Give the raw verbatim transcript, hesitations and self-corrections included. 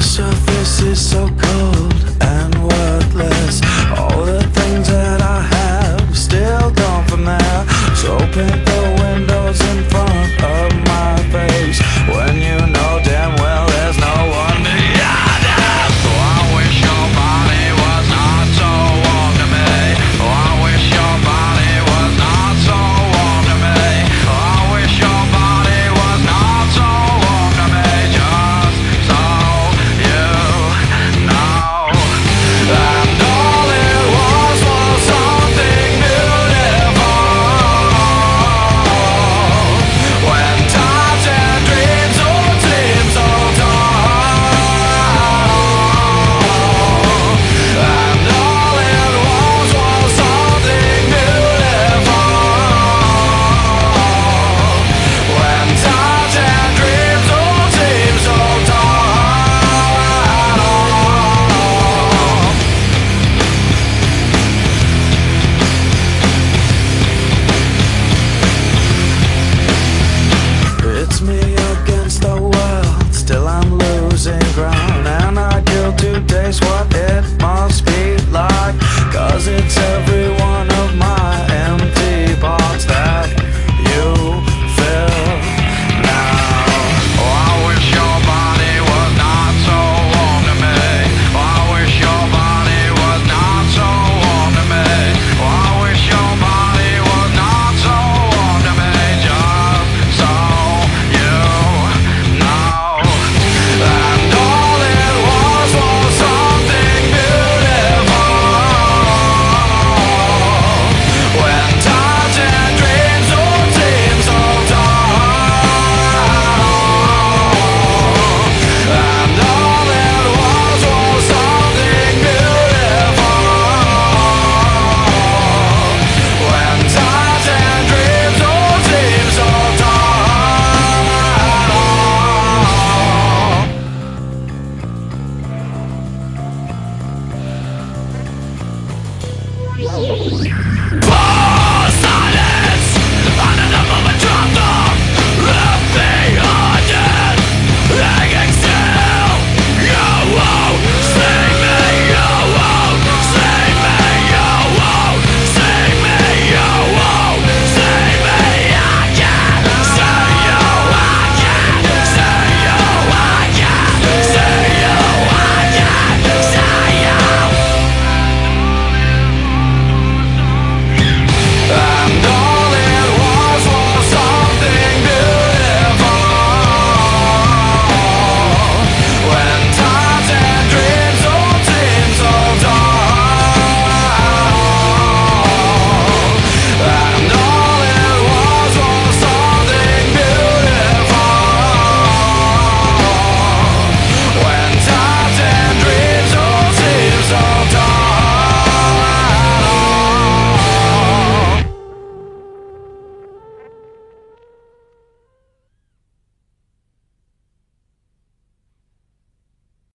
surface is so cold and worthless. All the things that I have still come from there. So paint the windows in front of my face when you know damn well there's no one behind it. Oh, I wish your body was not so warm to me. Oh, I wish your body was not so warm to me. Oh, I wish your body was not so warm to me. Just so you know. And all it was was something beautiful. When times and dreams would seem so dull. And all it was was something beautiful. When times and dreams would seem so dull. It's me against the world, still I'm losing ground. And I kill to taste what it must be like, 'cause it's every one of my empty parts that you fill now. Oh, I wish your body was not so warm to me. Oh, I wish your body was not so warm to me. Oh, I wish your body was not so warm to me. Just so you know. And all it was was something beautiful. When times and dreams would seem so dull. And all it was was something beautiful. When times and dreams would seem so dull.